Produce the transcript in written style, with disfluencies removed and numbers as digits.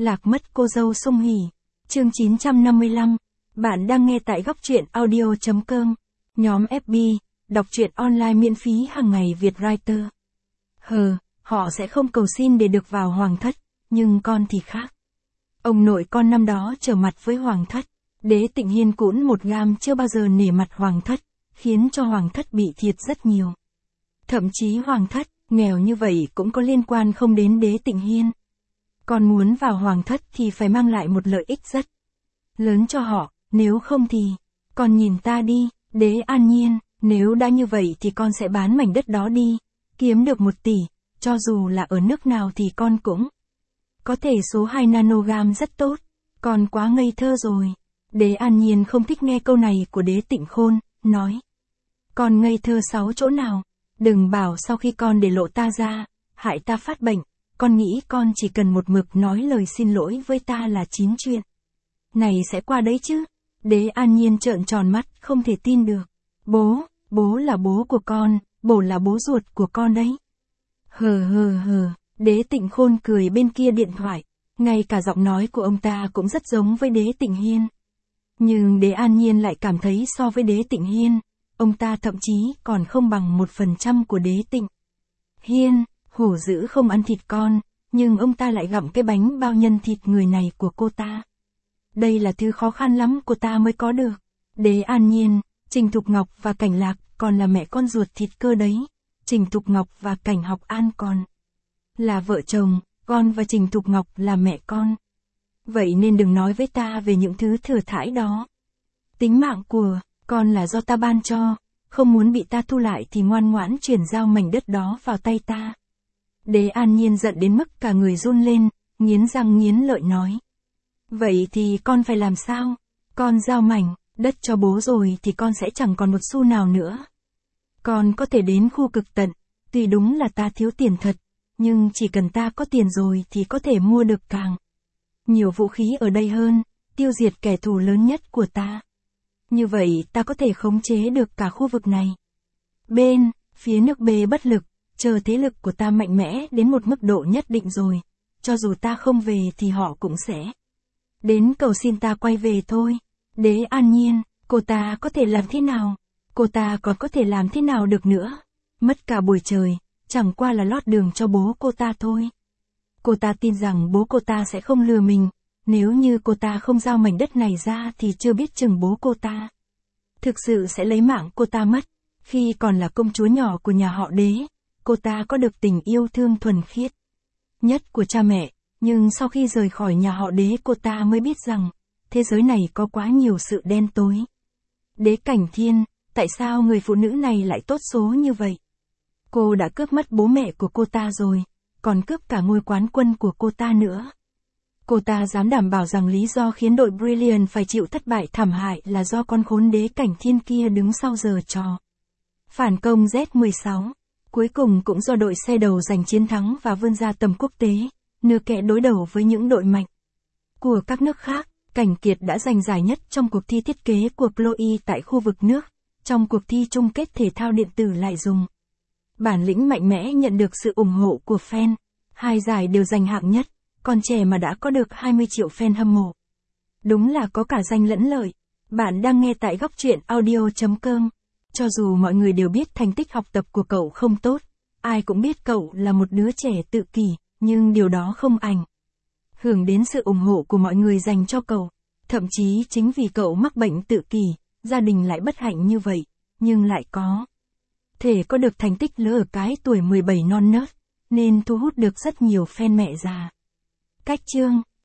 Lạc mất cô dâu Song Hỷ. Chương 955. Bạn đang nghe tại góc truyện audio.com. Nhóm FB, đọc truyện online miễn phí hàng ngày Việt Writer. Họ sẽ không cầu xin để được vào hoàng thất, nhưng con thì khác. Ông nội con năm đó trở mặt với hoàng thất. Đế Tịnh Hiên cũn một gam chưa bao giờ nể mặt hoàng thất, khiến cho hoàng thất bị thiệt rất nhiều. Thậm chí hoàng thất, nghèo như vậy cũng có liên quan không đến Đế Tịnh Hiên. Con muốn vào hoàng thất thì phải mang lại một lợi ích rất lớn cho họ, nếu không thì, con nhìn ta đi, Đế An Nhiên, nếu đã như vậy thì con sẽ bán mảnh đất đó đi, kiếm được 1 tỷ, cho dù là ở nước nào thì con cũng có thể số 2 nanogam rất tốt, con quá ngây thơ rồi. Đế An Nhiên không thích nghe câu này của Đế Tịnh Khôn, nói. Con ngây thơ 6 chỗ nào, đừng bảo sau khi con để lộ ta ra, hại ta phát bệnh, con nghĩ con chỉ cần một mực nói lời xin lỗi với ta là 9 chuyện này sẽ qua đấy chứ. Đế An Nhiên trợn tròn mắt, không thể tin được. Bố là bố của con, bố là bố ruột của con đấy. Đế Tịnh Khôn cười bên kia điện thoại, ngay cả giọng nói của ông ta cũng rất giống với Đế Tịnh Hiên. Nhưng Đế An Nhiên lại cảm thấy so với Đế Tịnh Hiên, ông ta thậm chí còn không bằng 1% của Đế Tịnh Hiên. Hổ dữ không ăn thịt con, nhưng ông ta lại gặm cái bánh bao nhân thịt người này của cô ta. Đây là thứ khó khăn lắm cô ta mới có được. Đế An Nhiên, Trình Thục Ngọc và Cảnh Lạc còn là mẹ con ruột thịt cơ đấy. Trình Thục Ngọc và Cảnh Học An còn là vợ chồng, con và Trình Thục Ngọc là mẹ con. Vậy nên đừng nói với ta về những thứ thừa thãi đó. Tính mạng của con là do ta ban cho, không muốn bị ta thu lại thì ngoan ngoãn chuyển giao mảnh đất đó vào tay ta. Đế An Nhiên giận đến mức cả người run lên, nghiến răng nghiến lợi nói. Vậy thì con phải làm sao? Con giao mảnh đất cho bố rồi thì con sẽ chẳng còn một xu nào nữa. Con có thể đến khu cực tận, tuy đúng là ta thiếu tiền thật, nhưng chỉ cần ta có tiền rồi thì có thể mua được càng nhiều vũ khí ở đây hơn, tiêu diệt kẻ thù lớn nhất của ta. Như vậy ta có thể khống chế được cả khu vực này. Bên phía nước B bất lực, chờ thế lực của ta mạnh mẽ đến một mức độ nhất định rồi, cho dù ta không về thì họ cũng sẽ đến cầu xin ta quay về thôi. Đế An Nhiên, cô ta có thể làm thế nào? Cô ta còn có thể làm thế nào được nữa? Mất cả buổi trời, chẳng qua là lót đường cho bố cô ta thôi. Cô ta tin rằng bố cô ta sẽ không lừa mình, nếu như cô ta không giao mảnh đất này ra thì chưa biết chừng bố cô ta thực sự sẽ lấy mạng cô ta mất. Khi còn là công chúa nhỏ của nhà họ Đế, cô ta có được tình yêu thương thuần khiết nhất của cha mẹ, nhưng sau khi rời khỏi nhà họ Đế cô ta mới biết rằng, thế giới này có quá nhiều sự đen tối. Đế Cảnh Thiên, tại sao người phụ nữ này lại tốt số như vậy? Cô đã cướp mất bố mẹ của cô ta rồi, còn cướp cả ngôi quán quân của cô ta nữa. Cô ta dám đảm bảo rằng lý do khiến đội Brilliant phải chịu thất bại thảm hại là do con khốn Đế Cảnh Thiên kia đứng sau giở trò phản công Z16. Cuối cùng cũng do đội xe đầu giành chiến thắng và vươn ra tầm quốc tế, nửa kẽ đối đầu với những đội mạnh của các nước khác. Cảnh Kiệt đã giành giải nhất trong cuộc thi thiết kế của Chloe tại khu vực nước. Trong cuộc thi chung kết thể thao điện tử lại dùng bản lĩnh mạnh mẽ nhận được sự ủng hộ của fan. 2 giải đều giành hạng nhất, còn trẻ mà đã có được 20 triệu fan hâm mộ. Đúng là có cả danh lẫn lợi. Bạn đang nghe tại góc truyện audio.com. Cho dù mọi người đều biết thành tích học tập của cậu không tốt, ai cũng biết cậu là một đứa trẻ tự kỷ, nhưng điều đó không ảnh hưởng đến sự ủng hộ của mọi người dành cho cậu. Thậm chí chính vì cậu mắc bệnh tự kỷ, gia đình lại bất hạnh như vậy, nhưng lại có thể có được thành tích lớn ở cái tuổi 17 non nớt, nên thu hút được rất nhiều fan mẹ già. Cách chương